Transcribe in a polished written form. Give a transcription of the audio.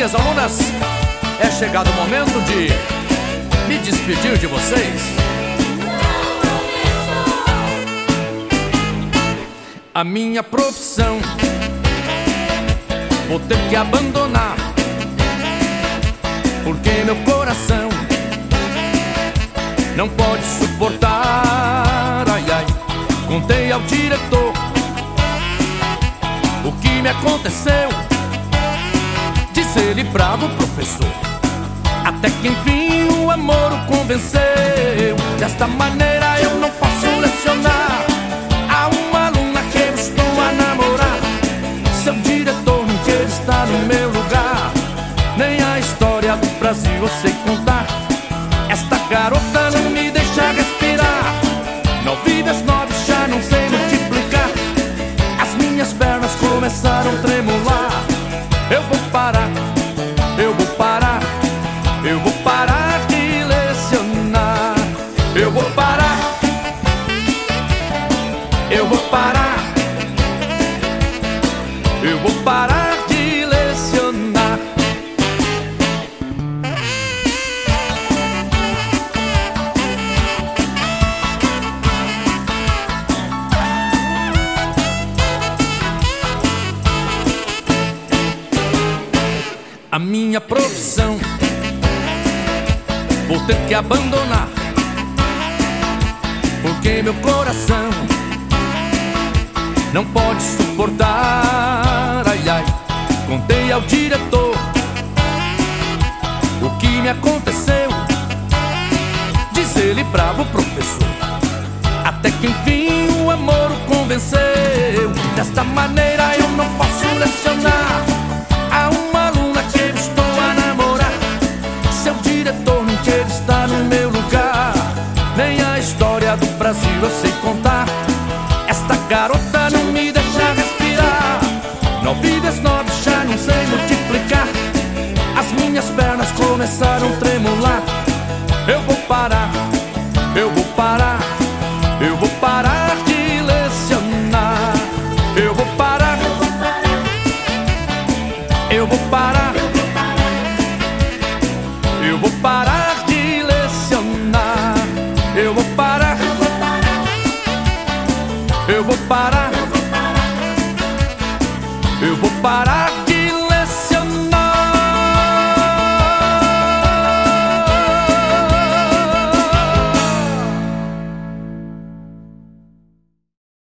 minhas alunas, é chegado o momento de me despedir de vocês. A minha profissão vou ter que abandonar, porque meu coração não pode suportar. Ai, ai, contei ao diretor o que me aconteceu. Disse ele bravo, professor, até que enfim o amor o convenceu. Desta maneira eu não posso lecionar a uma aluna que eu estou a namorar. Seu diretor não quer estar no meu lugar, nem a história do Brasil eu sei contar. Esta garota não me deixa respirar, 9 vezes 9 já não sei multiplicar. As minhas pernas começaram a tremular. Eu vou parar, eu vou parar, eu vou parar de lecionar. Eu vou parar, eu vou parar, eu vou parar de lecionar. A minha profissão vou ter que abandonar, porque meu coração não pode suportar. Ai, ai, contei ao diretor o que me aconteceu. Diz ele bravo, professor, até que enfim o amor o convenceu. Desta maneira eu não posso lecionar a uma aluna que eu estou a namorar. Seu diretor não quer estar no meu lugar, nem a história do Brasil eu sei contar. Esta garota não me deixa respirar, 9 vezes 9 já não sei multiplicar. As minhas pernas começaram a tremular. Eu vou parar, eu vou parar, eu vou parar de lecionar. Eu vou parar, eu vou parar, eu vou parar de lecionar. Eu vou parar, eu vou parar, eu vou parar